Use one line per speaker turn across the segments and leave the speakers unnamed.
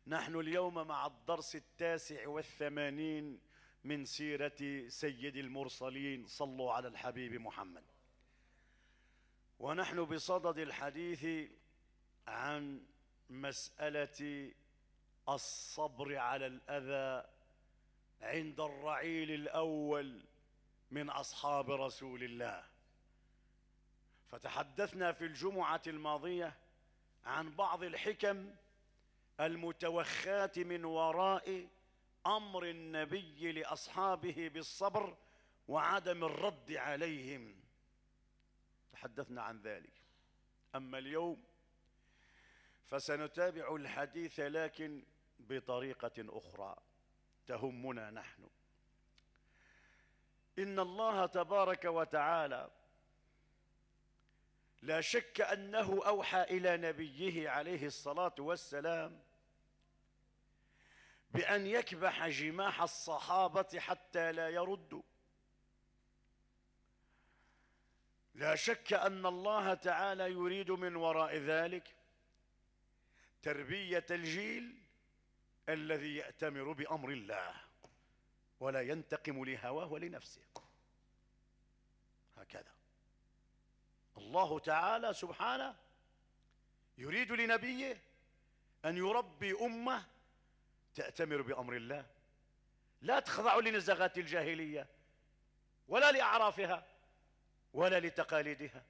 نحن اليوم مع الدرس 89 من سيرة سيد المرسلين، صلوا على الحبيب محمد. ونحن بصدد الحديث عن مسألة الصبر على الأذى عند الرعيل الأول من أصحاب رسول الله. فتحدثنا في الجمعة الماضية عن بعض الحكم المتوخاة من وراء أمر النبي لأصحابه بالصبر وعدم الرد عليهم، تحدثنا عن ذلك. أما اليوم فسنتابع الحديث لكن بطريقة أخرى تهمنا نحن. إن الله تبارك وتعالى لا شك أنه أوحى إلى نبيه عليه الصلاة والسلام بأن يكبح جماح الصحابة حتى لا يردوا. لا شك أن الله تعالى يريد من وراء ذلك تربية الجيل الذي يأتمر بأمر الله ولا ينتقم لهواه ولنفسه. هكذا الله تعالى سبحانه يريد لنبيه أن يربي أمة تأتمر بأمر الله، لا تخضع لنزغات الجاهلية ولا لأعرافها ولا لتقاليدها.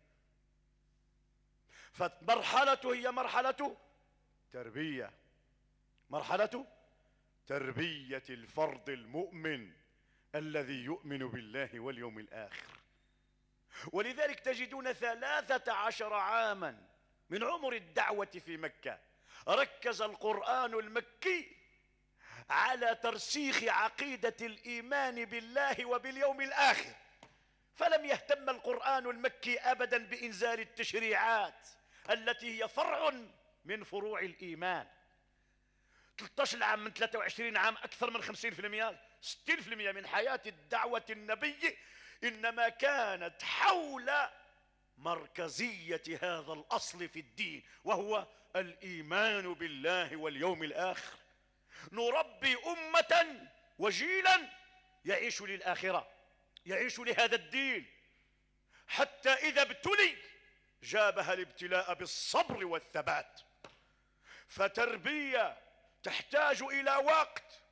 فمرحلته هي مرحلة تربية، مرحلة تربية الفرد المؤمن الذي يؤمن بالله واليوم الآخر. ولذلك تجدون 13 عاما من عمر الدعوة في مكة ركز القرآن المكي على ترسيخ عقيدة الإيمان بالله وباليوم الآخر، فلم يهتم القرآن المكي أبدا بإنزال التشريعات التي هي فرع من فروع الإيمان. 13 عام من 23 عام أكثر من 50% 60% من حياة الدعوة النبي إنما كانت حول مركزية هذا الأصل في الدين، وهو الإيمان بالله واليوم الآخر. نربي أمة وجيلا يعيش للآخرة، يعيش لهذا الدين، حتى إذا ابتلي جابها الابتلاء بالصبر والثبات. فتربية تحتاج إلى وقت،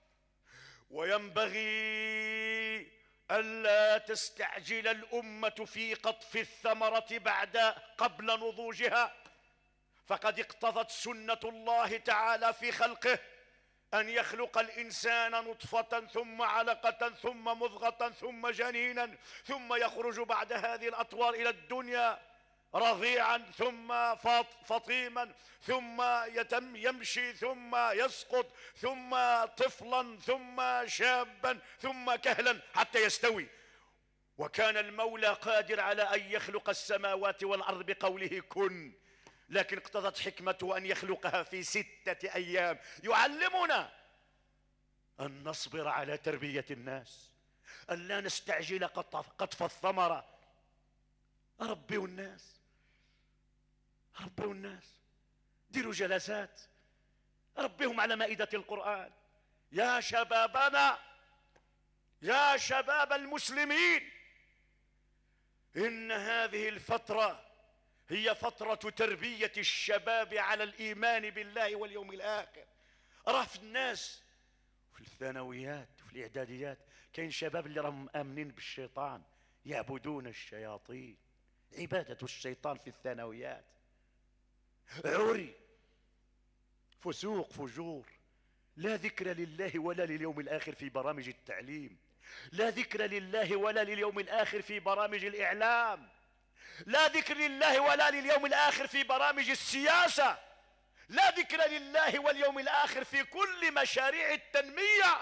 وينبغي ألا تستعجل الأمة في قطف الثمرة قبل نضوجها، فقد اقتضت سنة الله تعالى في خلقه أن يخلق الإنسان نطفة ثم علقة ثم مضغة ثم جنينا، ثم يخرج بعد هذه الأطوار إلى الدنيا رضيعا ثم فطيما ثم يمشي ثم يسقط ثم طفلا ثم شابا ثم كهلا حتى يستوي. وكان المولى قادر على أن يخلق السماوات والأرض بقوله كن، لكن اقتضت حكمته أن يخلقها في 6 أيام. يعلمنا أن نصبر على تربية الناس، أن لا نستعجل قطف الثمرة. ربوا الناس، ربوا الناس، ديروا جلسات، ربهم على مائدة القرآن. يا شبابنا، يا شباب المسلمين، إن هذه الفترة هي فترة تربية الشباب على الإيمان بالله واليوم الآخر. راه في الناس في الثانويات وفي الإعداديات كاين شباب اللي راهم آمنين بالشيطان، يعبدون الشياطين، عبادة الشيطان في الثانويات، عري، فسوق، فجور، لا ذكر لله ولا لليوم الآخر في برامج التعليم، لا ذكر لله ولا لليوم الآخر في برامج الإعلام، لا ذكر لله ولا لليوم الآخر في برامج السياسة، لا ذكر لله واليوم الآخر في كل مشاريع التنمية.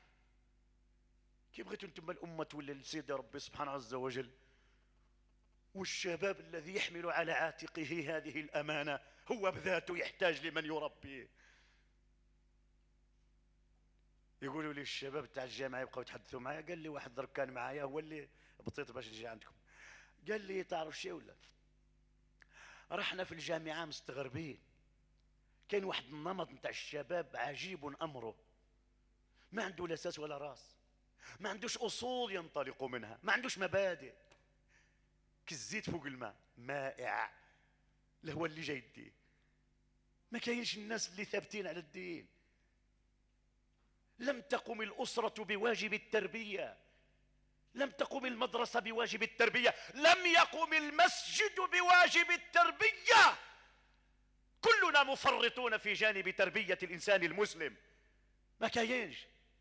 كيف بغيتوا انتم الأمة تولي لسيدي ربي سبحانه عز وجل، والشباب الذي يحمل على عاتقه هذه الأمانة هو بذاته يحتاج لمن يربيه. يقولوا لي الشباب تاع الجامعة يبقوا يتحدثوا معايا، قال لي واحد ضرب كان معايا هو اللي بطيط باش يجي عندكم، قال لي تعرف شي ولا رحنا في الجامعة مستغربين، كاين واحد النمط نتاع الشباب عجيب أمره، ما عنده لا أساس ولا راس، ما عندوش أصول ينطلق منها، ما عندوش مبادئ، كالزيت فوق الماء مائع، لا هو اللي جاي الدين. ما كاينش الناس اللي ثابتين على الدين. لم تقم الأسرة بواجب التربية، لم تقم المدرسة بواجب التربية، لم يقم المسجد بواجب التربية. كلنا مفرطون في جانب تربية الإنسان المسلم، ما كاينش.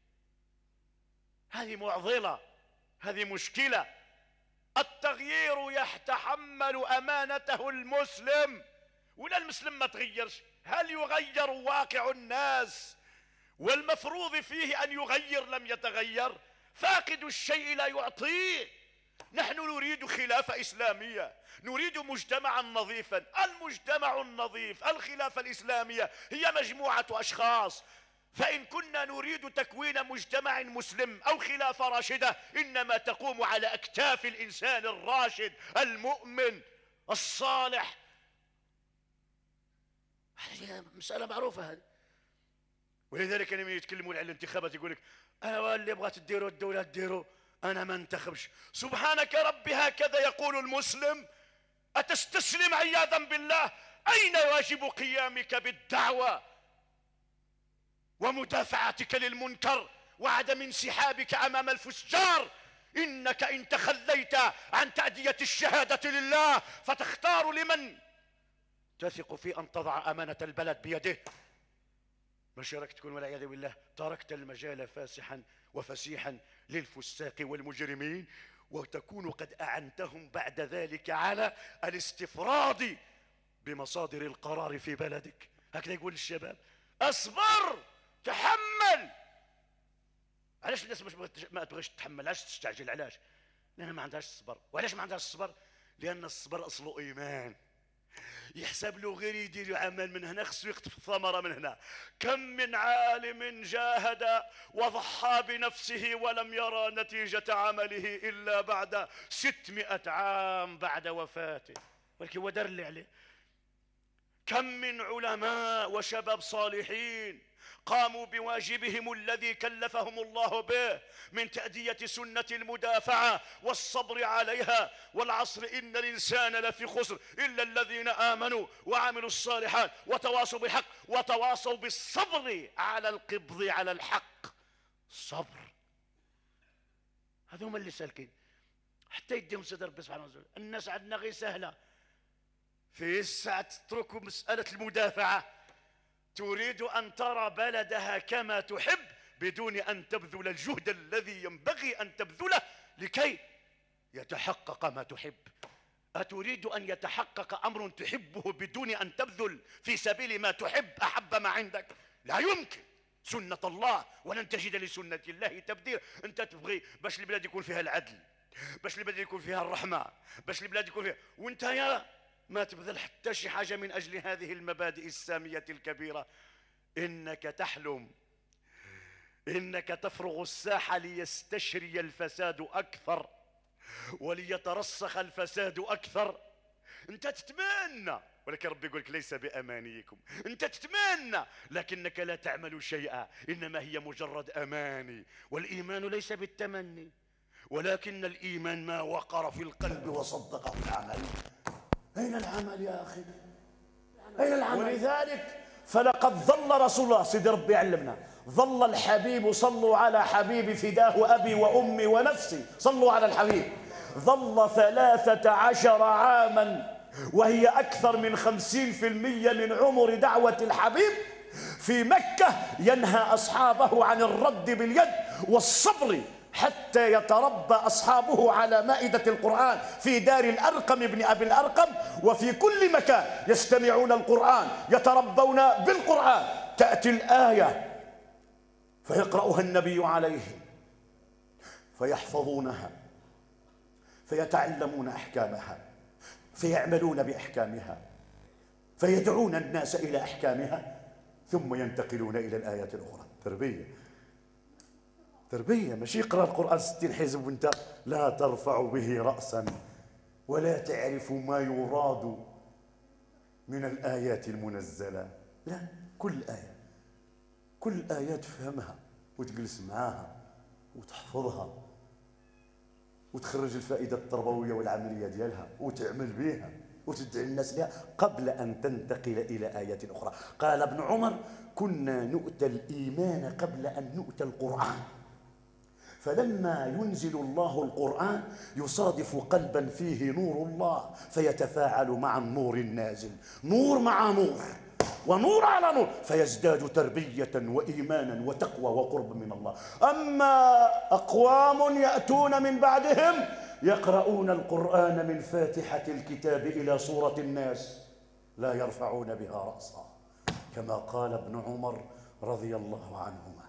هذه معضلة، هذه مشكلة. التغيير يتحمل أمانته المسلم، ولا المسلم ما تغيرش. هل يغير واقع الناس والمفروض فيه أن يغير لم يتغير؟ فاقد الشيء لا يعطيه. نحن نريد خلافة إسلامية، نريد مجتمعا نظيفا. المجتمع النظيف، الخلافة الإسلامية هي مجموعة أشخاص. فإن كنا نريد تكوين مجتمع مسلم أو خلافة راشدة، إنما تقوم على أكتاف الإنسان الراشد المؤمن الصالح. هذه مسألة معروفة هذه. ولذلك لما يتكلمون على الانتخابات يقول لك أنا اللي بغات تديروا الدولة تديروا، أنا ما انتخبش. سبحانك ربي، هكذا يقول المسلم؟ أتستسلم عياذا بالله؟ أين واجب قيامك بالدعوة ومدافعتك للمنكر وعدم انسحابك أمام الفجار؟ إنك إن تخليت عن تأدية الشهادة لله فتختار لمن تثق في أن تضع أمانة البلد بيده، مشارك تكون والعياذ بالله تركت المجال فاسحا وفسيحا للفساق والمجرمين، وتكون قد أعنتهم بعد ذلك على الاستفراد بمصادر القرار في بلدك. هكذا يقول الشباب. اصبر، تحمل. علاش الناس ما تبغيش تتحمل؟ علاش تستعجل؟ علاش؟ لأنها ما عندهاش الصبر. وعلاش ما عندهاش الصبر؟ لأن الصبر أصله إيمان. يحسب له غير يدير عمل من هنا خصو يقطف الثمرة من هنا. كم من عالم جاهد وضحى بنفسه ولم يرى نتيجة عمله إلا بعد 600 عام بعد وفاته، ولكن هو دار اللي عليه. كم من علماء وشباب صالحين قاموا بواجبهم الذي كلفهم الله به من تأدية سنة المدافعة والصبر عليها. والعصر إن الإنسان لفي خسر إلا الذين آمنوا وعملوا الصالحات وتواصوا بالحق وتواصوا بالصبر على القبض على الحق. صبر. هذوما اللي سالكين حتى يديهم سيد ربي سبحانه وتعالى. الناس عندنا غير سهلة في الساعة تتركوا مسألة المدافعة. تريد أن ترى بلدها كما تحب بدون أن تبذل الجهد الذي ينبغي أن تبذله لكي يتحقق ما تحب. أتريد أن يتحقق أمر تحبه بدون أن تبذل في سبيل ما تحب أحب ما عندك؟ لا يمكن. سنة الله ولن تجد لسنة الله تبديل. أنت تبغي باش البلاد يكون فيها العدل، باش البلاد يكون فيها الرحمة، باش البلاد يكون فيها، وانت يا ما تبذل حتى شي حاجة من أجل هذه المبادئ السامية الكبيرة. إنك تحلم، إنك تفرغ الساحة ليستشري الفساد أكثر وليترسخ الفساد أكثر. أنت تتمنى، ولكن ربي يقول لك ليس بأمانيكم. أنت تتمنى لكنك لا تعمل شيئا، إنما هي مجرد أماني. والإيمان ليس بالتمني، ولكن الإيمان ما وقر في القلب وصدقه العمل. أين العمل يا أخي؟ أين العمل؟ ولذلك فلقد ظل رسول الله، سيدي ربي يعلمنا، ظل الحبيب، صلوا على حبيبي فداه أبي وأمي ونفسي، صلوا على الحبيب، ظل 13 عاما وهي أكثر من 50% من عمر دعوة الحبيب في مكة، ينهى أصحابه عن الرد باليد والصبر حتى يتربى أصحابه على مائدة القرآن في دار الأرقم ابن أبي الأرقم، وفي كل مكان يستمعون القرآن، يتربون بالقرآن. تأتي الآية فيقرأها النبي عليهم فيحفظونها فيتعلمون أحكامها فيعملون بأحكامها فيدعون الناس إلى أحكامها ثم ينتقلون إلى الآيات الأخرى. تربية، ماشي يقرأ القرآن 60 حزب وانت لا ترفع به رأسا ولا تعرف ما يراد من الآيات المنزلة.
لا، كل آية تفهمها وتجلس معاها وتحفظها وتخرج الفائدة التربوية والعملية ديالها وتعمل بها وتدعي الناس لها قبل أن تنتقل إلى آيات أخرى. قال ابن عمر: كنا نؤتى الإيمان قبل أن نؤتى القرآن، فلما ينزل الله القرآن يصادف قلبا فيه نور الله فيتفاعل مع النور النازل، نور مع نور ونور على نور، فيزداد تربية وإيمانا وتقوى وقرب من الله. أما أقوام يأتون من بعدهم يقرؤون القرآن من فاتحة الكتاب إلى سورة الناس لا يرفعون بها رأسا، كما قال ابن عمر رضي الله عنهما: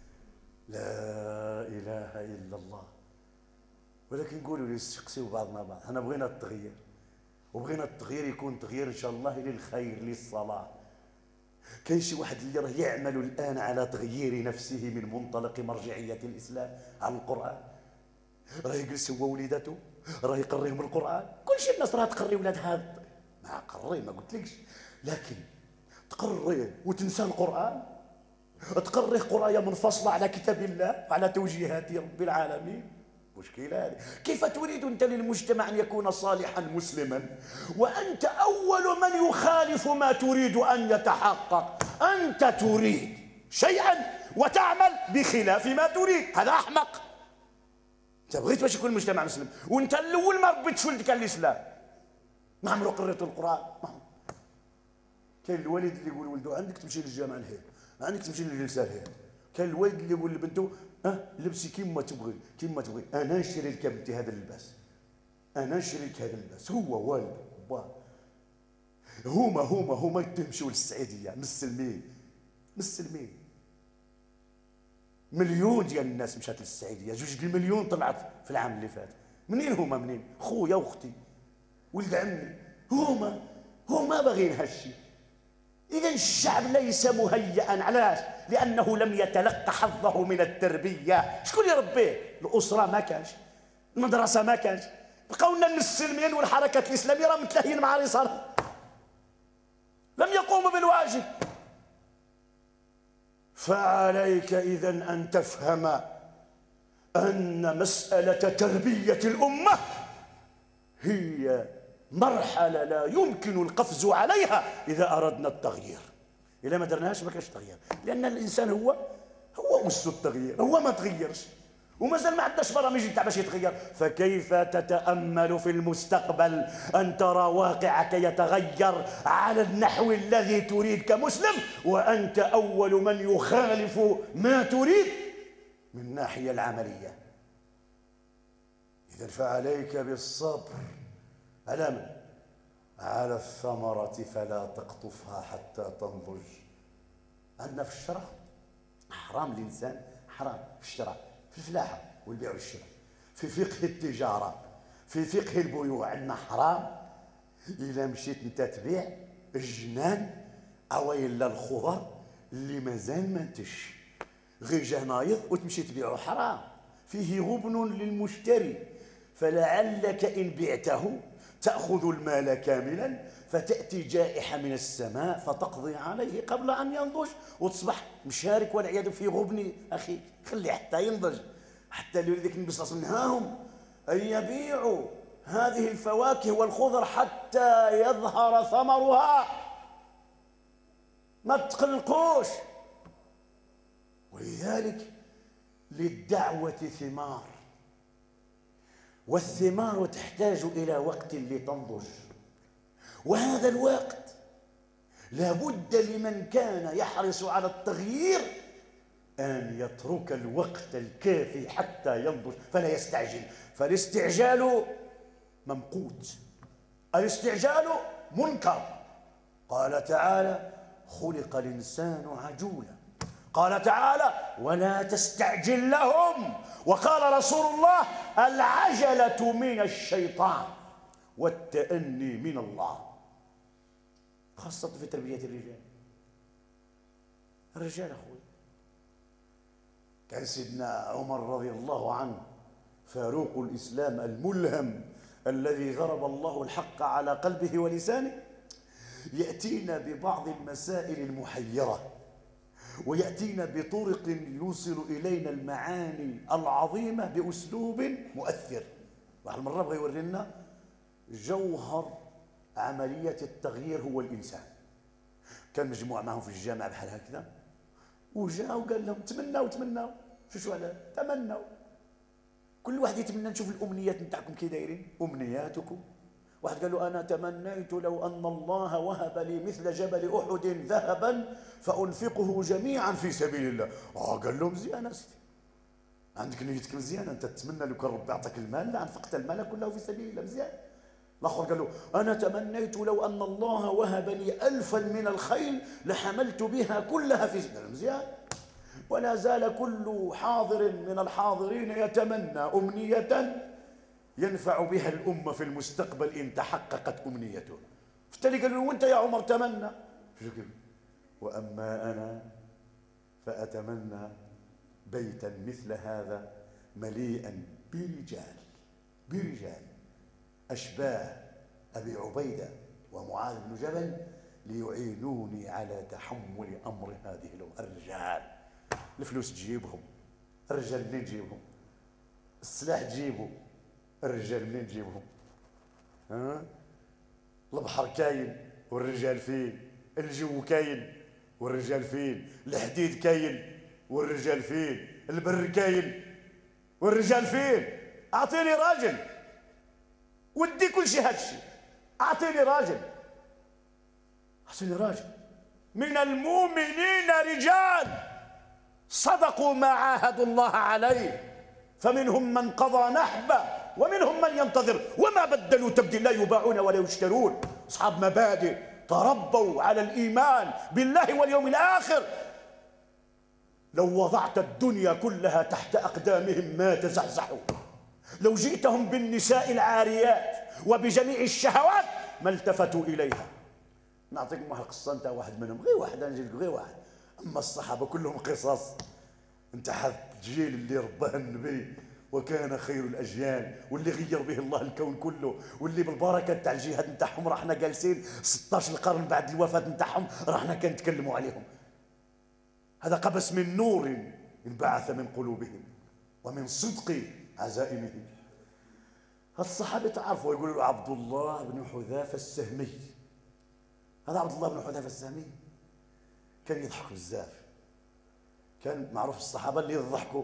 لا إله إلا الله. ولكن قولوا لي، استقسوا بعضنا بعض، احنا بغينا التغيير، وبغينا التغيير يكون تغيير إن شاء الله للخير للصلاح. كاين شي واحد اللي راه يعمل الآن على تغيير نفسه من منطلق مرجعية الإسلام على القرآن، راه يجلس هو وليداته راه يقريهم القرآن. كل شيء الناس راه تقري ولاد هذا، ما قري ما قلتلكش، لكن تقريه وتنسى القرآن، تقريه قرايه منفصله على كتاب الله وعلى توجيهات رب العالمين. مشكله هذه. كيف تريد انت للمجتمع ان يكون صالحا مسلما وانت اول من يخالف ما تريد ان يتحقق؟ انت تريد شيئا وتعمل بخلاف ما تريد، هذا احمق. انت بغيت باش يكون المجتمع مسلم وانت الاول ما ربيتش ولدك الاسلام، ما عمرو قريت القران. كاين الوالد اللي يقول ولده: عندك تمشي للجامع الهير، عندك تمشي للجلسه الهير. كاين الوالد اللي يقول لبنته: لبسي كيما تبغي كيما تبغي، انا نشري لك بنتي هذا اللباس، انا نشري لك هذا اللباس. هو والد باه. هما تمشيو للسعيديه مسلمين. مليون ديال الناس مشات للسعيديه، 2 مليون طلعت في العام اللي فات. منين؟ خويا واختي ولد عمي، هما باغيين هالشيء. إذا الشعب ليس مهيئا، علاش؟ لأنه لم يتلقى حظه من التربية. شكون يربيه؟ الأسرة ما كانش، المدرسة ما كانش، بقاو لنا المسلمين والحركات الإسلامية راه متلاهيين مع رسالة، لم يقوموا بالواجب. فعليك إذن أن تفهم أن مسألة تربية الأمة هي مرحلة لا يمكن القفز عليها إذا أردنا التغيير. إذا ما درناهاش ما كاش تغيير، لأن الإنسان هو أس التغيير، هو ما تغيرش ومازال ما عندناش برامج تاع باش يتغير. فكيف تتأمل في المستقبل أن ترى واقعك يتغير على النحو الذي تريد كمسلم وأنت أول من يخالف ما تريد من الناحية العملية؟ إذن فعليك بالصبر على من؟ على الثمرة فلا تقطفها حتى تنضج. عندنا في الشرع حرام الإنسان، حرام في الشرع، في الفلاحة والبيع والشراء، في فقه التجارة، في فقه البيوع عندنا حرام. إذا مشيت أنت تبيع الجنان أو إلا الخضر اللي مازال ما انتش، غير جا نايض وتمشي تبيعه، حرام، فيه غبن للمشتري. فلعلك إن بعته تأخذ المال كاملا فتأتي جائحة من السماء فتقضي عليه قبل أن ينضج وتصبح مشارك والعياذ في غبن أخي. خليه حتى ينضج، حتى لذلك النبي صلى الله عليه وسلم نهاهم أن يبيعوا هذه الفواكه والخضر حتى يظهر ثمرها، ما تقلقوش. ولذلك للدعوة ثمار، والثمار تحتاج إلى وقت لتنضج، وهذا الوقت لابد لمن كان يحرص على التغيير أن يترك الوقت الكافي حتى ينضج فلا يستعجل. فالاستعجال ممقوت، الاستعجال منكر. قال تعالى: خلق الإنسان عجولا. قال تعالى: ولا تستعجل لهم. وقال رسول الله: العجلة من الشيطان والتأني من الله، خاصة في تربية الرجال. الرجال أخوي، كان سيدنا عمر رضي الله عنه فاروق الإسلام الملهم الذي ضرب الله الحق على قلبه ولسانه، يأتينا ببعض المسائل المحيرة، ويأتينا بطرق يوصل إلينا المعاني العظيمة بأسلوب مؤثر. واحد المرة بغى يوري لنا جوهر عملية التغيير هو الإنسان. كان مجموعة معهم في الجامعة بحال هكذا، وجاء وقال لهم تمناو شو على تمناو، كل واحد يتمنى نشوف الأمنيات نتاعكم كي دايرين، أمنياتكم. واحد قال له أنا تمنيت لو أن الله وهب لي مثل جبل أحد ذهبا فأنفقه جميعا في سبيل الله. قال له مزيان سيدي، عندك نيتك مزيانة، أنت تتمنى لو كان ربي يعطيك المال لأنفقت المال كله في سبيل الله، مزيان. الآخر قال له أنا تمنيت لو أن الله وهب لي 1000 من الخيل لحملت بها كلها في سبيل الله، مزيان. ولا زال كل حاضر من الحاضرين يتمنى أمنية ينفع بها الأمة في المستقبل إن تحققت أمنيته. فالتالي قال له وأنت يا عمر تمنى. وأما أنا فأتمنى بيتا مثل هذا مليئا برجال أشباه أبي عبيدة ومعاذ بن جبل ليعينوني على تحمل أمر هذه الأمة. الرجال الفلوس تجيبهم، الرجال منين تجيبهم؟ السلاح تجيبه، الرجال منين تجيبهم؟ البحر كاين والرجال فين؟ الجو كاين والرجال فين؟ الحديد كاين والرجال فين؟ البر كاين والرجال فين؟ أعطيني راجل ودي كل شيء هادشي، أعطيني راجل من المؤمنين رجال صدقوا ما عاهدوا الله عليه، فمنهم من قضى نحبه ومنهم من ينتظر وما بدلوا تبديلا، لا يباعون ولا يشترون، أصحاب مبادئ تربوا على الإيمان بالله واليوم الآخر. لو وضعت الدنيا كلها تحت أقدامهم ما تزحزحوا، لو جئتهم بالنساء العاريات وبجميع الشهوات ما التفتوا إليها. نعطيكم واحد القصة نتاع واحد منهم، غير واحد، أنا نجيب غير واحد. أما الصحابة كلهم قصص. أنت حظ الجيل اللي رباه النبي وكان خير الأجيال، واللي غير به الله الكون كله، واللي بالبركة تاع الجهاد نتاعهم راحنا جالسين 16 قرن بعد الوفاة نتاعهم راحنا كنتكلموا عليهم. هذا قبس من نور انبعث من قلوبهم ومن صدق عزائمهم. هذا الصحابي تعرفوا يقولوا له عبد الله بن حذافة السهمي. هذا عبد الله بن حذافة السهمي كان يضحك بزاف، كان معروف الصحابة اللي يضحكوا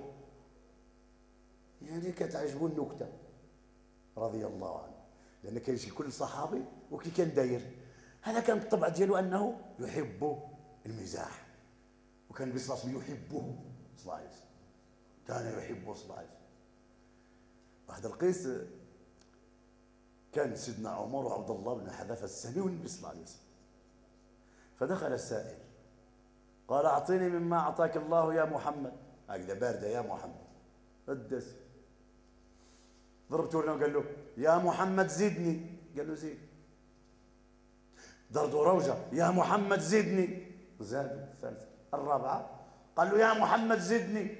يعني كتعجبوا النكتة رضي الله عنه، لأن كان يجي كل صحابي وكي كان داير. هذا كان الطبع ديالو أنه يحب المزاح، وكان النبي صلى الله عليه وسلم يحبه صلى الله عليه وسلم، كان يحبه صلى الله عليه وسلم. واحد القيس كان سيدنا عمر وعبد الله بن حذافة السهمي والنبي صلى الله عليه وسلم، فدخل السائل قال أعطيني مما أعطاك الله يا محمد، هكذا باردة يا محمد، قدس ضربته له وقال له يا محمد زدني، قال له زيد. ضربته روجة يا محمد زدني، زاد. الثالثة الرابعة قال له يا محمد زدني.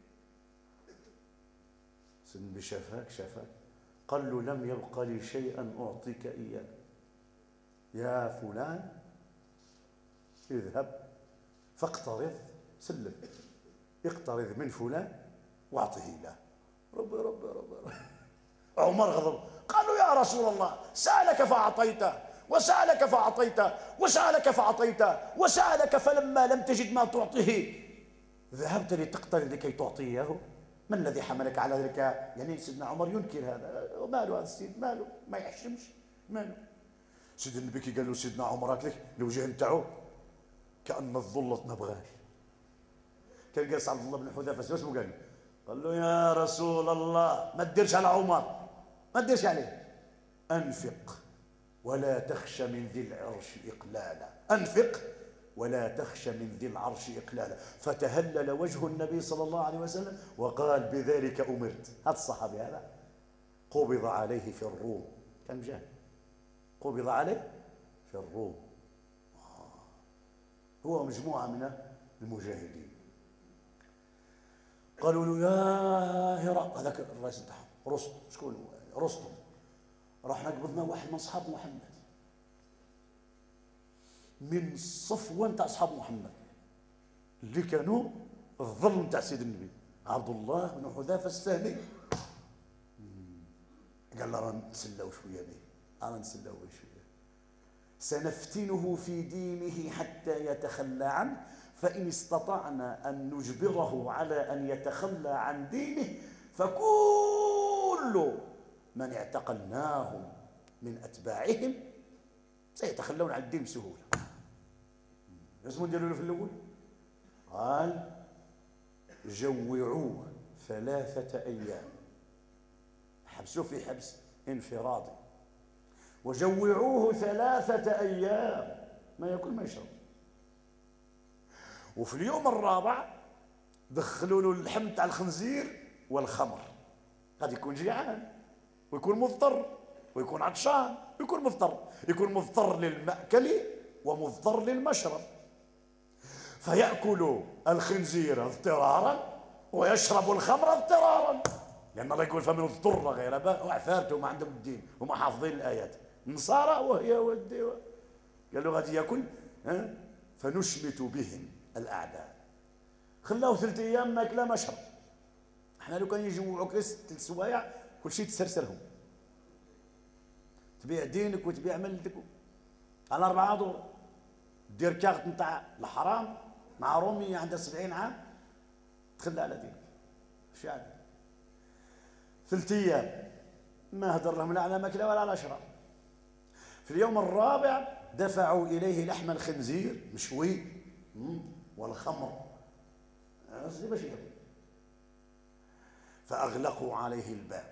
سيدنا النبي شافك قال له لم يبق لي شيئا أعطيك إياه يا فلان، اذهب فاقترض، سلم اقترض من فلان واعطه له. ربي عمر غضب، قالوا يا رسول الله سألك فأعطيته وسألك فأعطيته وسألك فأعطيته وسألك فلما لم تجد ما تعطيه ذهبت لتقترض لكي تعطيه، ما الذي حملك على ذلك؟ يعني سيدنا عمر ينكر هذا، ماله هذا السيد، ماله ما يحشمش، ماله. سيدنا النبي كي قال له سيدنا عمر هكذاك الوجه نتاعو كأن الظلة ما بغاش. كان جالس عبد الله بن حذافة اسمه قال له يا رسول الله ما تديرش على عمر، ما تديرش عليه، أنفق ولا تخش من ذي العرش إقلالا، أنفق ولا تخش من ذي العرش إقلالا. فتهلل وجه النبي صلى الله عليه وسلم وقال بذلك أمرت. هذا الصحابي هذا قبض عليه في الروم، كان مجاهد، قبض عليه في الروم هو مجموعة من المجاهدين. قالوا له يا هرقل، هذاك الرئيس نتاعهم رستم، شكون رستم، رحنا قبضنا واحد من اصحاب محمد. من الصفوة نتاع أصحاب محمد اللي كانوا الظل نتاع سيد النبي، عبد الله بن حذافة السهمي. قال له راه نتسلاو شوية به، راه نتسلاو به شوية، سنفتنه في دينه حتى يتخلى عنه، فإن استطعنا أن نجبره على أن يتخلى عن دينه فكل من اعتقلناهم من أتباعهم سيتخلون عن الدين بسهولة. اسمه نديروا له في الأول؟ قال جوعوه 3 أيام، حبسوه في حبس انفرادي، وجوعوه 3 أيام ما يأكل ما يشرب، وفي اليوم الرابع دخلوا له اللحم تاع الخنزير والخمر. قد يكون جيعان ويكون مضطر ويكون عطشان ويكون مضطر، يكون مضطر للمأكل ومضطر للمشرب، فيأكل الخنزير اضطرارا ويشرب الخمر اضطرارا، لأن الله يقول فمن اضطر غير باغ وعفارته ما عندهم الدين وما حافظين الآيات، نصارى وهي ودي قالوا غادي ياكل فنشمت بهم الأعداء. خلاو 3 أيام ماكله ما شرب. احنا لو كان يجوعوك 3 سوايع كل شيء تسرسرهم، تبيع دينك وتبيع ملتك على 4 دور، دير كارت نتاع الحرام مع رومية عندها 70 عام تخلى على دينك. ايش يعني 3 أيام ما هدر لهم لا على ماكله ولا على شراب. في اليوم الرابع دفعوا إليه لحم الخنزير مشوي والخمر باش ياكل، فأغلقوا عليه الباب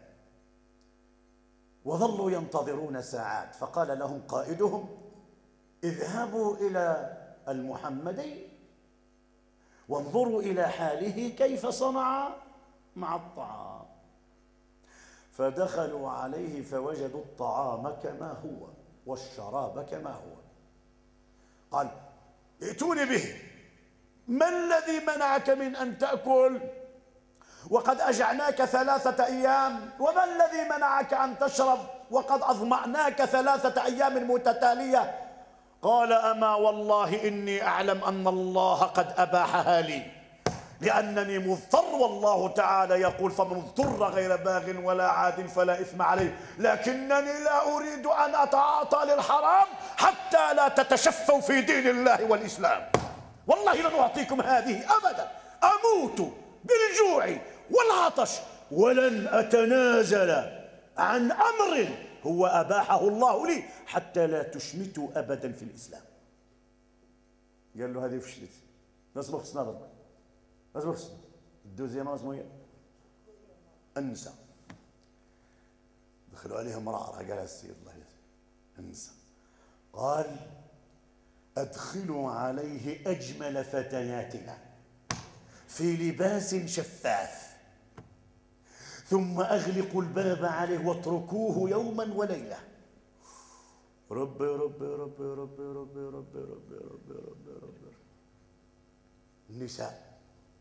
وظلوا ينتظرون ساعات، فقال لهم قائدهم اذهبوا إلى المحمدي وانظروا إلى حاله كيف صنع مع الطعام. فدخلوا عليه فوجدوا الطعام كما هو والشراب كما هو. قال ائتوني به، ما الذي منعك من أن تأكل وقد أجعناك 3 أيام؟ وما الذي منعك أن تشرب وقد أظمأناك 3 أيام متتالية؟ قال أما والله إني أعلم أن الله قد أباحها لي لأنني مضطر، والله تعالى يقول فمن اضطر غير باغ ولا عاد فلا إثم عليه، لكنني لا أريد أن أتعاطى للحرام حتى لا تتشفوا في دين الله والإسلام. والله لن أعطيكم هذه أبدا، أموت بالجوع والعطش ولن أتنازل عن أمر هو أباحه الله لي حتى لا تشمتوا أبدا في الإسلام. قال له هذه فشلت، لازم خصنا ضرب، لازم خصنا الدوزيام اسمه هي النساء. دخلوا عليه امرأة قالها السيد الله النساء، قال أدخلوا عليه أجمل فتياتنا في لباس شفاف ثم أغلقوا الباب عليه واتركوه يوما وليلة. ربي ربي ربي ربي ربي ربي ربي ربي ربي ربي. النساء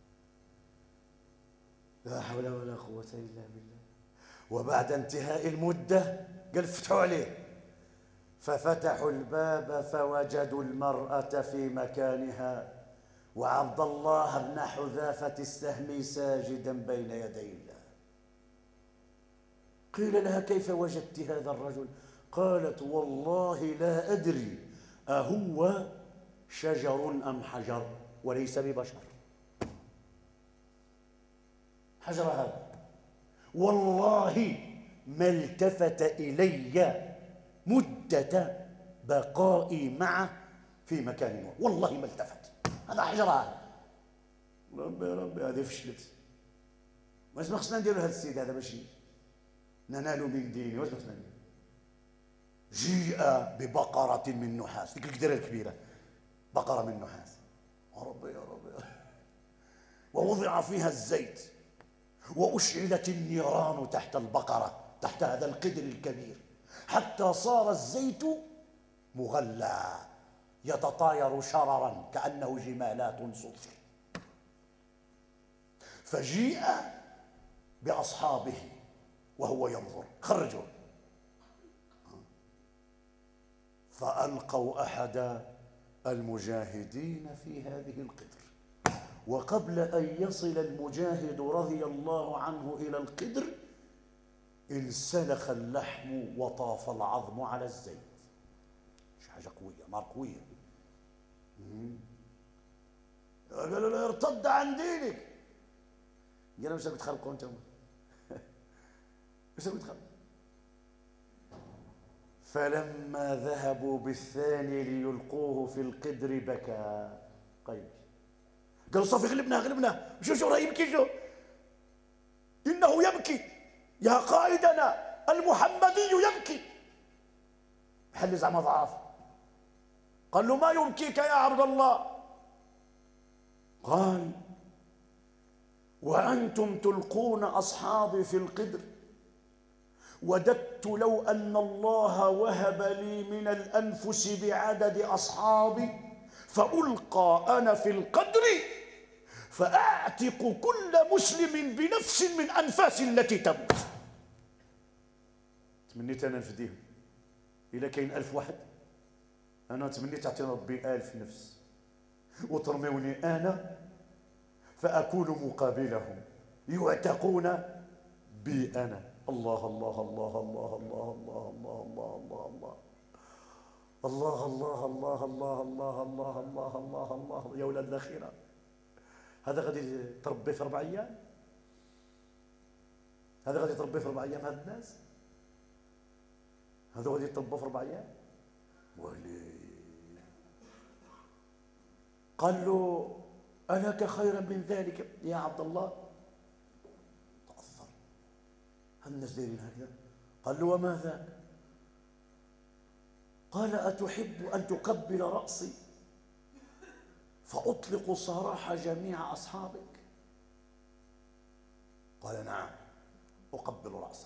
لا حول ولا قوة إلا بالله. وبعد انتهاء المدة قال فتحوا عليه، ففتحوا الباب فوجدوا المرأة في مكانها وعبد الله بن حذافة السهمي ساجدا بين يدي الله. قيل لها كيف وجدت هذا الرجل؟ قالت والله لا أدري أهو شجر أم حجر وليس ببشر. حجر هذا والله ما التفت إلي مدة بقائي معه في مكان، والله ما التفت. هذا حجر هذا. ربي ربي هذه فشلت. واش ما خصنا نديروا هذا السيد هذا باش ننالوا من دينه؟ واش ما خصنا نديروا؟ جيء ببقرة من نحاس، ديك القدرة الكبيرة، بقرة من نحاس. ربي يا ربي. ووضع فيها الزيت وأشعلت النيران تحت البقرة، تحت هذا القدر الكبير، حتى صار الزيت مغلى يتطاير شررا كأنه جمالات صفر. فجيء بأصحابه وهو ينظر، خرجوا فألقوا أحدا المجاهدين في هذه القدر. وقبل أن يصل المجاهد رضي الله عنه إلى القدر انسلخ اللحم وطاف العظم على الزيت. مش حاجة قوية، نار قوية. قالوا له ارتد عن دينك. قالوا مش بتخلقوا انتم؟ مش بتخلقوا؟ فلما ذهبوا بالثاني ليلقوه في القدر بكى. طيب قالوا صافي غلبنا شو راه يبكي شو؟ إنه يبكي يا قائدنا المحمدي يبكي. حل زعما ضعاف. قال له ما يبكيك يا عبد الله؟ قال وأنتم تلقون أصحابي في القدر، وددت لو أن الله وهب لي من الأنفس بعدد أصحابي فألقى أنا في القدر فأعتق كل مسلم بنفس من أنفاس التي تموت. تمنيت أنا نفديهم. إلا كاين 1000 واحد أنا تمنيت تعطي ربي 1000 نفس وترميوني أنا فأكون مقابلهم يعتقون بي أنا. الله الله الله الله الله الله الله الله الله الله الله الله الله الله الله الله الله. يا ولاد الأخيرة هذا غادي تربي في 4 أيام؟ هذا غادي تربي في 4 أيام؟ هاد الناس هذا غادي يتربى في 4 أيام؟ ولي قال له ألك خيرا من ذلك يا عبد الله؟ تأثر. هل الناس دايرين هكذا؟ قال له وما ذاك؟ قال أتحب أن تقبل رأسي فأطلق سراح جميع أصحابك؟ قال نعم أقبل رأسك.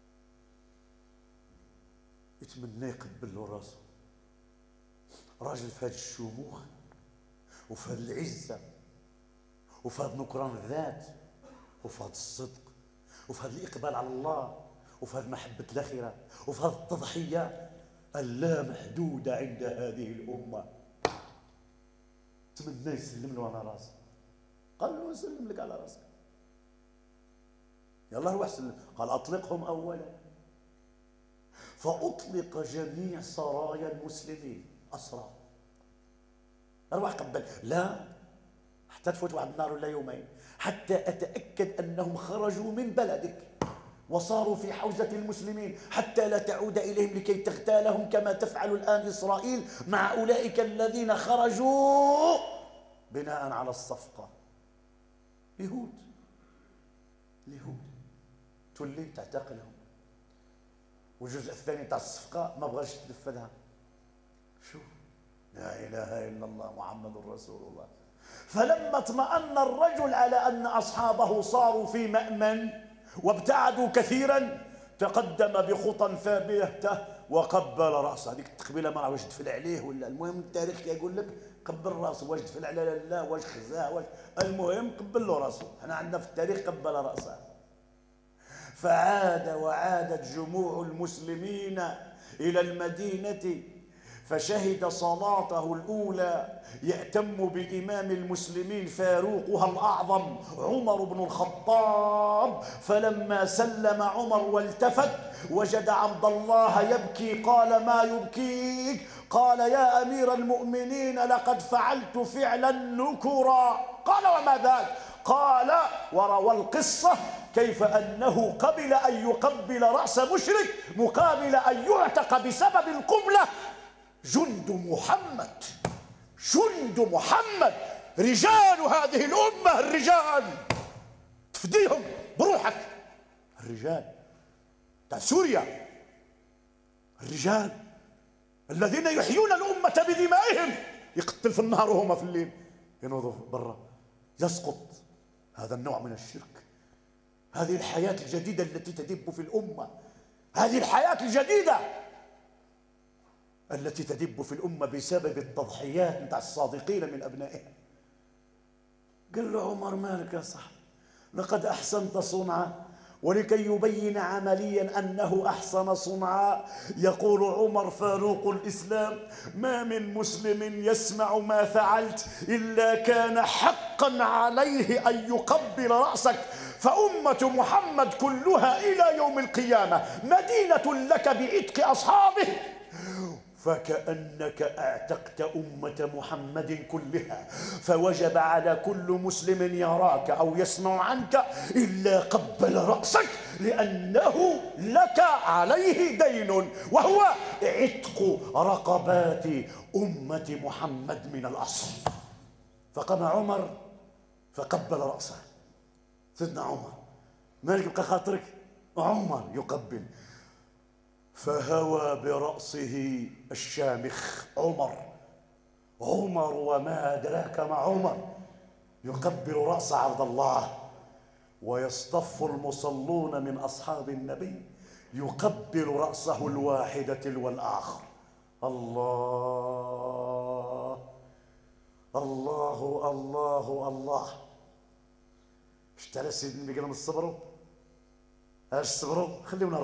يتمنى يقبل له راسه. راجل في هذا الشموخ وفي هذه العزة وفي هذا نكران الذات وفي هذا الصدق وفي هذا الإقبال على الله وفي هذه محبة الآخرة وفي هذه التضحية اللامحدودة عند هذه الأمة. تمنى يسلم له على راسه. قال له نسلم لك على راسك. يلا روح سلم. قال أطلقهم أولا. فأطلق جميع سرايا المسلمين أسرى. أروح قبل لا حتى تفوت واحد النهار ولا يومين حتى أتأكد أنهم خرجوا من بلدك وصاروا في حوزة المسلمين حتى لا تعود إليهم لكي تغتالهم كما تفعل الآن إسرائيل مع أولئك الذين خرجوا بناء على الصفقة. اليهود تولي تعتقلهم. والجزء الثاني تاع الصفقة ما بغاش تنفذها. شوف لا إله إلا الله محمد رسول الله. فلما اطمأن الرجل على أن أصحابه صاروا في مأمن وابتعدوا كثيرا تقدم بخطى ثابته وقبل رأسه. هذيك التقبيله ما واش تفل عليه ولا المهم التاريخ يقول لك قبل راسه. واش تفل على لا واش خزاه واش المهم قبل له راسه. احنا عندنا في التاريخ قبل رأسه. فعاد وعادت جموع المسلمين إلى المدينة فشهد صلاته الأولى يأتم بإمام المسلمين فاروقها الأعظم عمر بن الخطاب. فلما سلم عمر والتفت وجد عبد الله يبكي. قال ما يبكيك؟ قال يا أمير المؤمنين لقد فعلت فعلا نكرا. قال وما ذاك؟ قال وروى القصة كيف أنه قبل أن يقبل رأس مشرك مقابل أن يعتق بسبب القبلة. جند محمد رجال هذه الأمة. الرجال تفديهم بروحك. الرجال تاع سوريا الرجال الذين يحيون الأمة بدمائهم يقتل في النهار وهم في الليل ينوضوا برا. يسقط هذا النوع من الشرك. هذه الحياة الجديدة التي تدب في الأمة. هذه الحياة الجديدة التي تدب في الأمة بسبب التضحيات نتاع الصادقين من أبنائها. قال له عمر مالك يا صاحبي؟ لقد أحسنت صنعا ولكي يبين عمليا أنه أحسن صنعا يقول عمر فاروق الإسلام: ما من مسلم يسمع ما فعلت إلا كان حقا عليه أن يقبل رأسك، فأمة محمد كلها إلى يوم القيامة مدينة لك بعتق أصحابه، فكأنك اعتقت أمة محمد كلها، فوجب على كل مسلم يراك أو يسمع عنك إلا قبل رأسك، لأنه لك عليه دين، وهو عتق رقبات أمة محمد من الأصل. فقام عمر فقبل رأسه. سيدنا عمر مالك بقى خاطرك؟ عمر يقبل، فهوى برأسه الشامخ عمر وما أدراك ما عمر، يقبل رأس عبد الله، ويصطف المصلون من أصحاب النبي يقبل رأسه الواحدة تلو الآخر. الله الله الله الله. اشترى سيدنا النبي قال: الصبروا اش صبروا، خليونا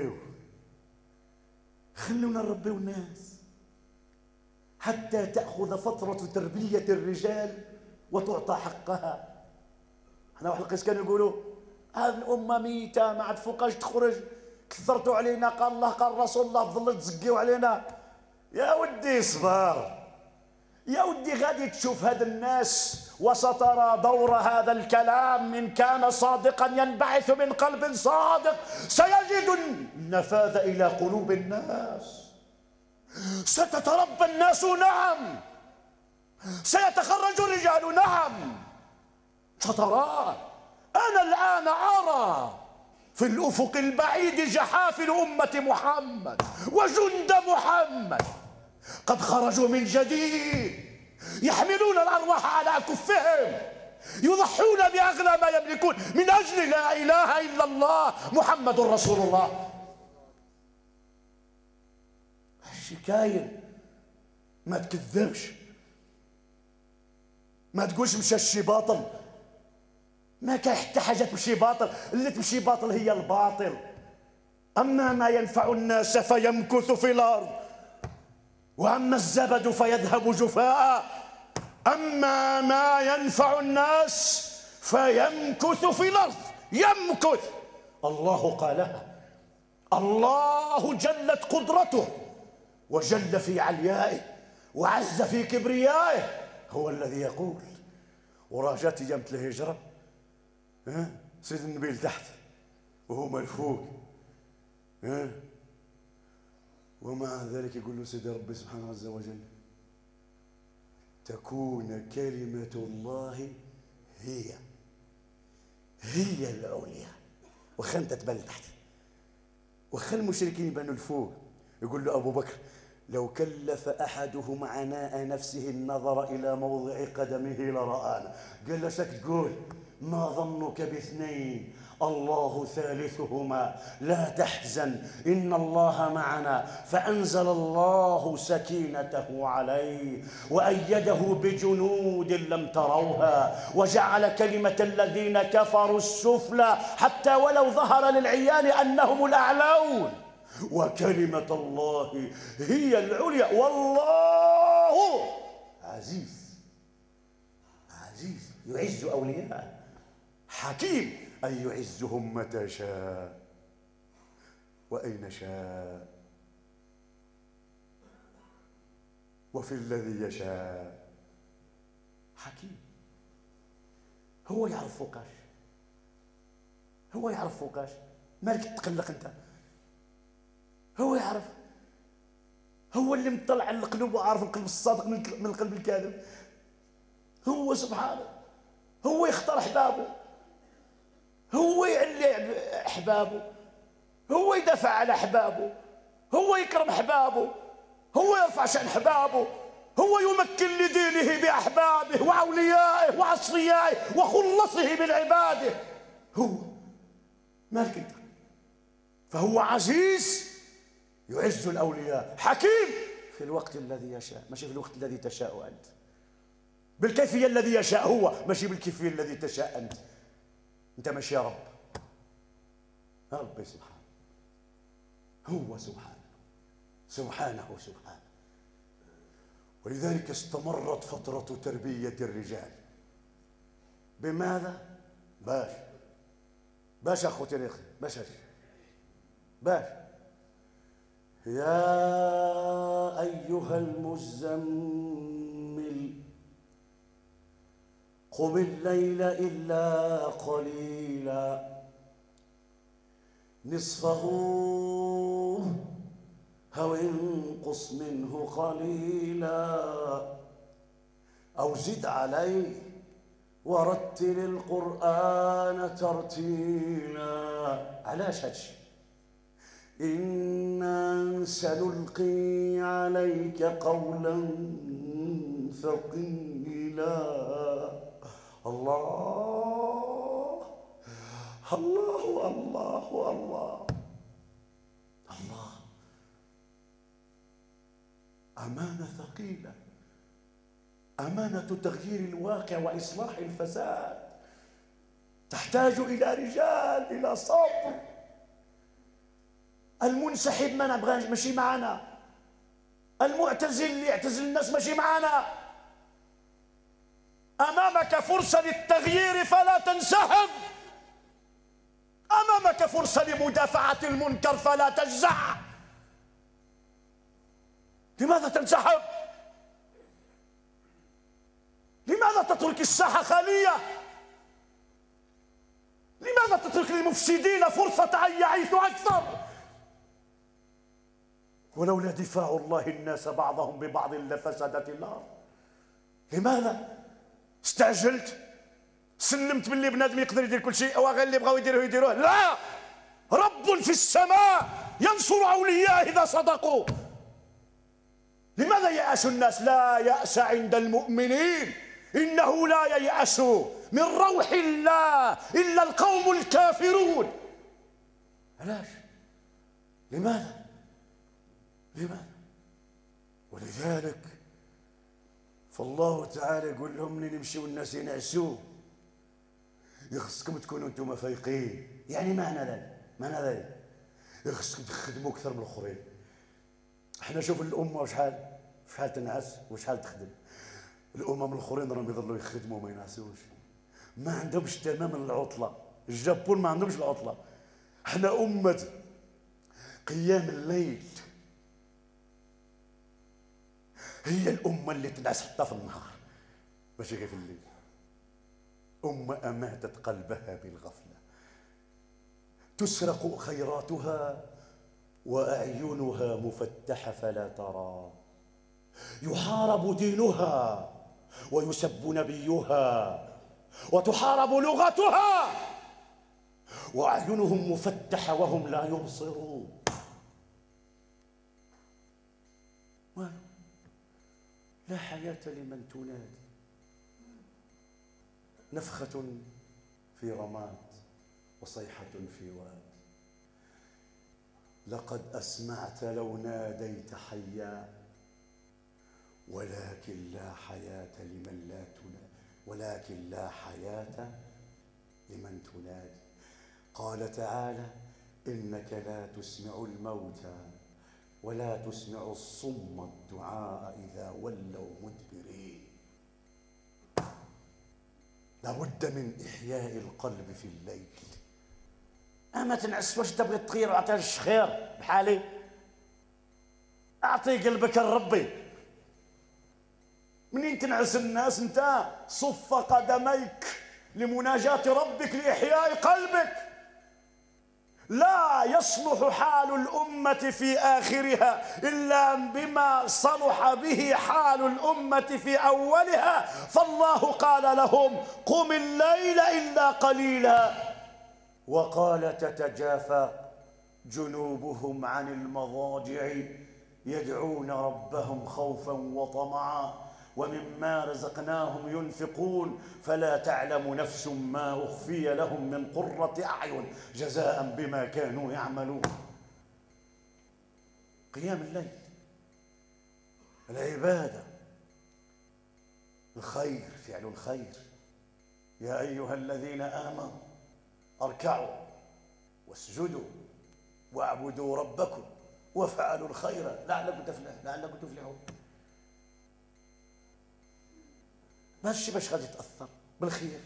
نربيو الناس حتى تأخذ فترة تربية الرجال وتعطى حقها. احنا واحد القيس كانوا يقولوا: هذه الأمة ميتة ما عاد فوقاش تخرج، كثرتوا علينا، قال الله قال رسول الله، تظل تزقيو علينا. يا ودي صبر، يا ودي غادي تشوف هذا الناس وسترى دور هذا الكلام. إن كان صادقا ينبعث من قلب صادق سيجد النفاذ إلى قلوب الناس. ستتربى الناس، نعم، سيتخرج الرجال، نعم، سترى. أنا الآن أرى في الأفق البعيد جحافل أمة محمد وجند محمد قد خرجوا من جديد، يحملون الأرواح على أكفهم، يضحون بأغلى ما يملكون من أجل لا إله إلا الله محمد رسول الله. الشكاية ما تكذبش، ما تقولش مشى الشي باطل، ما كان حتى حاجة تمشي باطل، اللي تمشي باطل هي الباطل. أما ما ينفع الناس فيمكث في الأرض، وأما الزبد فيذهب جفاء. أما ما ينفع الناس فيمكث في الأرض، يمكث. الله قالها، الله جلت قدرته وجل في عليائه وعز في كبريائه، هو الذي يقول. وراجت أيامة الهجرة سيد النبي لتحت وهو مرفوق، ومع ذلك يقول له: سيدي ربي سبحانه عز وجل: تكون كلمة الله هي العليا. وخا انت تبان تحت، وخا المشركين يبانوا الفوق. يقول له أبو بكر: لو كلف أحدهم عناء نفسه النظر إلى موضع قدمه لرآنا. قال له: شك تقول؟ ما ظنك باثنين الله ثالثهما، لا تحزن إن الله معنا. فأنزل الله سكينته عليه وأيده بجنود لم تروها، وجعل كلمة الذين كفروا السفلى حتى ولو ظهر للعيان أنهم الأعلون، وكلمة الله هي العليا، والله عزيز يعز أولياءه، حكيم أن يعزهم متى شاء وأين شاء وفي الذي يشاء. حكيم، هو يعرف فوقاش، مالك تقلق انت، هو يعرف، هو اللي مطلع على القلوب وعارف القلب الصادق من القلب الكاذب. هو سبحانه، هو يختار احبابه، هو يعلي احبابه، هو يدافع على احبابه، هو يكرم احبابه، هو يرفع شأن احبابه، هو يمكن لدينه باحبابه واوليائه واصفيائه وخلصه من عباده. هو مالك انت. فهو عزيز يعز الاولياء، حكيم في الوقت الذي يشاء، ماشي في الوقت الذي تشاء انت، بالكيفيه الذي يشاء هو، ماشي بالكيفيه الذي تشاء انت. انت ماشي يا رب، ربي سبحانه، هو سبحانه. ولذلك استمرت فترة تربية الرجال. بماذا؟ باش أخوتي الأخ، باش يا أيها المزمل قم الليل إلا قليلا نصفه أو انقص منه قليلا أو زد عليه ورتل القرآن ترتيلا. علاش هادشي؟ إنا سنلقي عليك قولا ثقيلا. الله الله الله الله الله. أمانة ثقيلة، أمانة تغيير الواقع وإصلاح الفساد، تحتاج إلى رجال، إلى صبر. المنسحب ما نبغاش ماشي معنا، المعتزل اللي يعتزل الناس ماشي معنا. أمامك فرصة للتغيير فلا تنسحب، أمامك فرصة لمدافعة المنكر فلا تجزع. لماذا تنسحب؟ لماذا تترك الساحة خالية؟ لماذا تترك للمفسدين فرصة أن يعيثوا أكثر؟ ولولا دفاع الله الناس بعضهم ببعض لفسدت الأرض. لماذا؟ استعجلت، سلمت باللي بنادم يقدر يدير كل شيء، أو غير اللي بغاو يديروه. لا، رب في السماء ينصر أولياءه إذا صدقوا. لماذا يأس الناس؟ لا يأس عند المؤمنين، إنه لا ييأس من روح الله إلا القوم الكافرون. علاش؟ لماذا؟ ولذلك فالله تعالى يقول لهم ملي نمشيو الناس ينعسوا يخصكم تكونوا انتم فايقين. يعني معنى ذلك يخصكم تخدموا اكثر من الاخرين. احنا شوف الامه وشحال تنعس وشحال تخدم. الامم الاخرين راهم يظلوا يخدموا ما ينعسوش، ما عندهمش تماما العطله. الجابون ما عندهمش العطله. احنا امه قيام الليل، هي الامه اللي تنعس حتى في النهار ماشي غير في الليل. امه اماتت قلبها بالغفله، تسرق خيراتها واعينها مفتحه فلا ترى، يحارب دينها ويسب نبيها وتحارب لغتها واعينهم مفتحه وهم لا يبصرون. لا حياة لمن تنادي، نفخة في رماد وصيحة في واد. لقد أسمعت لو ناديت حيا ولكن لا حياة لمن تنادي. قال تعالى: إنك لا تسمع الموتى ولا تسمع الصم الدعاء إذا ولوا مدبرين. لابد من إحياء القلب في الليل. أما تنعس واش تبغي تغير وعطيها الشخير بحالي؟ أعطي قلبك لربي. منين تنعس الناس أنت صف قدميك لمناجاة ربك لإحياء قلبك. لا يصلح حال الأمة في آخرها إلا بما صلح به حال الأمة في أولها. فالله قال لهم: قم الليل إلا قليلا، وقال: تتجافى جنوبهم عن المضاجع يدعون ربهم خوفا وطمعا ومما رزقناهم ينفقون فلا تعلم نفس ما أخفي لهم من قرة أعين جزاء بما كانوا يعملون. قيام الليل، العبادة، الخير، فعل الخير. يا أيها الذين آمنوا اركعوا واسجدوا واعبدوا ربكم وافعلوا الخير لعلكم تفلحون. ماشي باش غادي تأثر بالخير.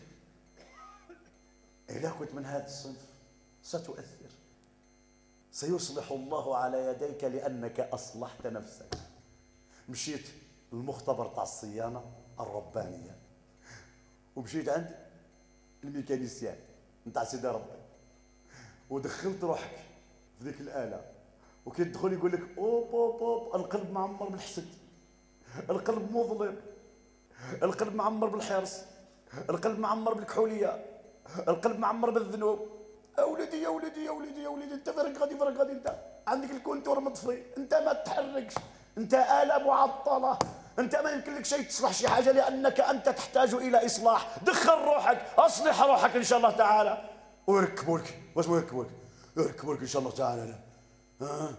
إذا كنت من هذا الصنف ستؤثر، سيصلح الله على يديك لأنك أصلحت نفسك. مشيت للمختبر تاع الصيانة الربانية، ومشيت عند الميكانيسيان نتاع سيدي ربي، ودخلت روحك في ذيك الآلة، وكي تدخل يقول لك أوب أوب أوب القلب معمر بالحسد، القلب مظلم، القلب معمر بالحرص، القلب معمر بالكحولية، القلب معمر بالذنوب. يا ولدي يا ولدي يا ولدي يا ولدي، انت فرق غادي، انت عندك الكونتور مطفي، انت ما تتحركش، انت آلة معطلة، انت ما يمكن لك شيء تصلح شي حاجة لأنك انت تحتاج إلى إصلاح. دخل روحك، أصلح روحك إن شاء الله تعالى، ويركبوا لك. واش يركبوا لك؟ يركبوا لك إن شاء الله تعالى. ها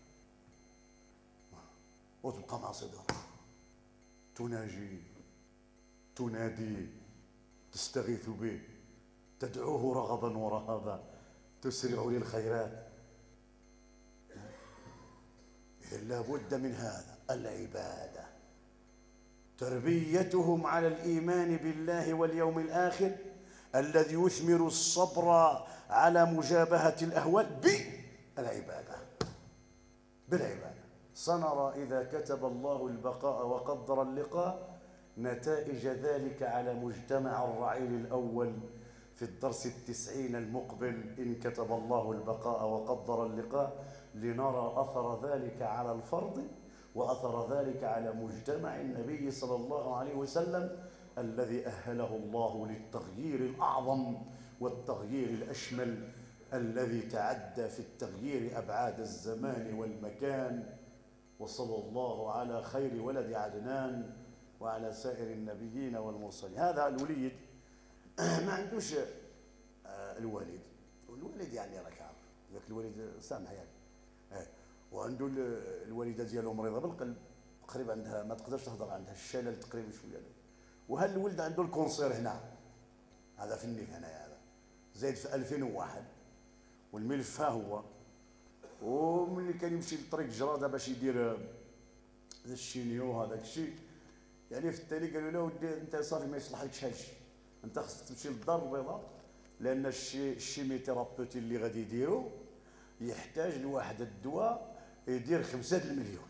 وتبقى مع صدرك تناجي، تنادي، تستغيث به، تدعوه رغبا ورهبا، تسرع للخيرات. إذا لابد من هذا العبادة، تربيتهم على الإيمان بالله واليوم الآخر الذي يثمر الصبر على مجابهة الأهوال بالعبادة. سنرى إذا كتب الله البقاء وقدر اللقاء نتائج ذلك على مجتمع الرعيل الأول في الدرس 90 المقبل، إن كتب الله البقاء وقدر اللقاء، لنرى أثر ذلك على الفرد وأثر ذلك على مجتمع النبي صلى الله عليه وسلم الذي أهله الله للتغيير الأعظم والتغيير الأشمل الذي تعدى في التغيير أبعاد الزمان والمكان. وصلى الله على خير ولد عدنان وعلى سائر النبيين والمرسلين. هذا الوليد ما عندوش الوالد يعني راك عارف ذاك الوالد سامح يعني، وعنده الوالده ديالو مريضه بالقلب تقريبا، عندها ما تقدرش تهضر، عندها الشلل تقريبا شويه. وهل الولد عنده الكونسير هنا، هذا في النيف هنايا، هذا زايد في 2001 والملف ها هو. وملي كان يمشي لطريق جراده باش يدير هذا الشينيو هذاك الشيء، يعني في التالي قالوا له ودي انت صافي ما يصلحلكش هذا الشيء، انت خصك تمشي للدار البيضاء، لان الشيميثيرابيوتي اللي غادي يديروا يحتاج لواحد الدواء يدير 5 المليون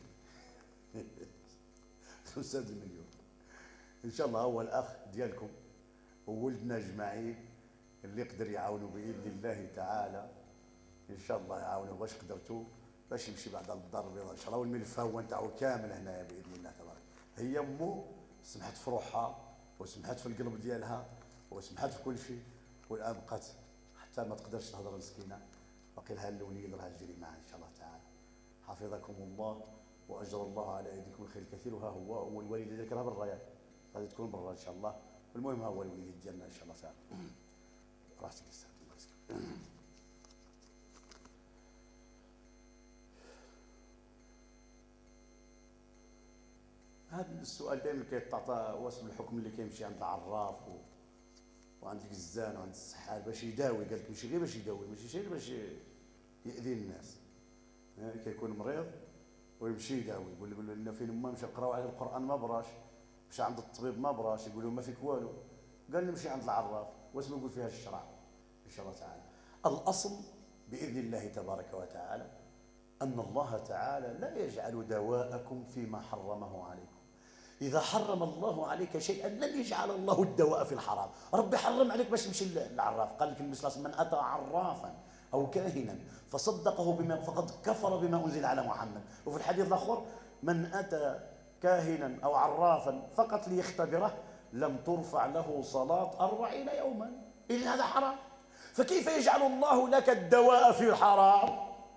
5 المليون. ان شاء الله هو الاخ ديالكم وولدنا اجمعين اللي يقدر يعاونوا باذن الله تعالى، ان شاء الله يعاونوا باش قدرتوا باش يمشي بعد للدار البيضاء ان شاء الله. والملف هو نتاعو كامل هنايا باذن الله تبارك. هي امه سمحت في روحها وسمحت في القلب ديالها وسمحت في كل شيء، والان بقات حتى ما تقدرش تهضر مسكينه، باقي لها الوليد راها تجري معها ان شاء الله تعالى. حفظكم الله واجر الله على ايديكم الخير الكثير. وها هو والوالده ديالك راه برا، غادي تكون برا ان شاء الله. المهم ها هو الوليد ديالنا ان شاء الله تعالى. راحتك يا الله. هذا السؤال دائما كيتعطى، واسم الحكم اللي كيمشي عند العراف وعند الجزان وعند السحار باش يداوي؟ قال لك ماشي غير باش يداوي، ماشي شي باش يأذي الناس. كيكون مريض ويمشي يداوي، يقول لنا فين ما مشى قراو عليه القرآن ما براش، مشى عند الطبيب ما براش، يقول له ما فيك والو، قال نمشي عند العراف. واش نقول فيها الشرع ان شاء الله تعالى؟ الاصل باذن الله تبارك وتعالى ان الله تعالى لا يجعل دواءكم فيما حرمه عليكم. إذا حرم الله عليك شيئا لن يجعل الله الدواء في الحرام. ربي حرم عليك باش تمشي للعراف، قال لك النبي صلى الله عليه وسلم من أتى عرافا أو كاهنا فصدقه بما فقد كفر بما أنزل على محمد. وفي الحديث الآخر من أتى كاهنا أو عرافا فقط ليختبره لم ترفع له صلاة 40 يوما. إذن هذا حرام، فكيف يجعل الله لك الدواء في الحرام؟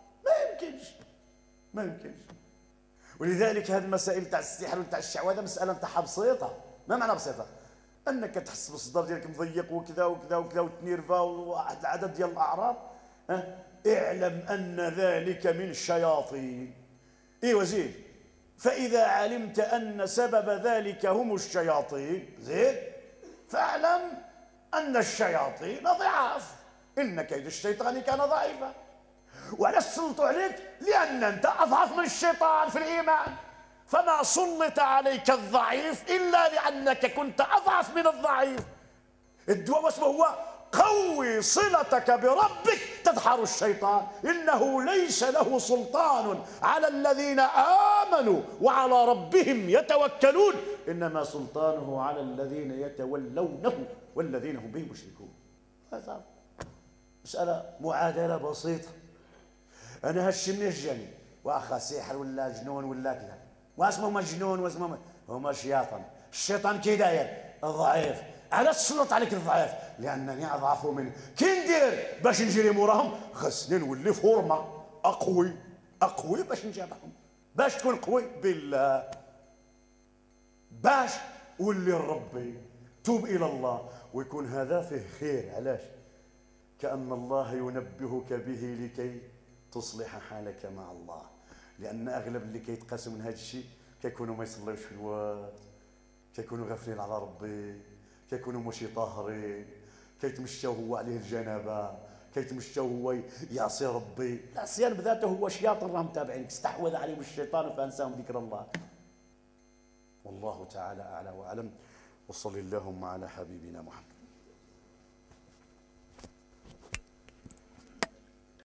ما يمكنش. ولذلك هذه المسائل تاع السحر وتاع الشعوذه مساله تاعها بسيطه. ما معنى بسيطه؟ انك تحس بالصدر ديالك مضيق وكذا وكذا وكذا وتنيرفا وواحد العدد ديال الاعراض، اعلم ان ذلك من الشياطين. ايوا زيد، فاذا علمت ان سبب ذلك هم الشياطين زيد فاعلم ان الشياطين ضعاف. إن كيد الشيطان كان ضعيفا. وعلاش سلطوا عليك؟ لأن أنت أضعف من الشيطان في الإيمان، فما سلط عليك الضعيف إلا لأنك كنت أضعف من الضعيف. الدواء واسمه هو قوي صلتك بربك تدحر الشيطان، إنه ليس له سلطان على الذين آمنوا وعلى ربهم يتوكلون، إنما سلطانه على الذين يتولونه والذين هم به مشركون. هذا مسألة معادلة بسيطة. أنا هالشي منين جاني؟ واخا سحر ولا جنون ولا كذا، واسمه مجنون واسمه هما شياطن. الشيطان كي داير؟ ضعيف. علاش تسلط عليك الضعيف؟ لأنني أضعف منه. كي ندير باش نجري موراهم؟ خصني نولي فورمة أقوي باش نجابهم. باش تكون قوي بالله، باش ولي ربي، توب إلى الله ويكون هذا فيه خير. علاش؟ كأن الله ينبهك به لكي تصلح حالك مع الله، لأن أغلب اللي كيتقاسوا من هذا الشيء كيكونوا ما يصليوش في الوقت، كيكونوا غافلين على ربي، كيكونوا ماشي طاهرين، كيتمشاو هو عليه الجنابه، كيتمشاو هو يعصي ربي. العصيان بذاته هو شياطن راهم تابعينك، استحوذ عليهم الشيطان فانساهم ذكر الله. والله تعالى أعلى وأعلم، وصل اللهم على حبيبنا محمد.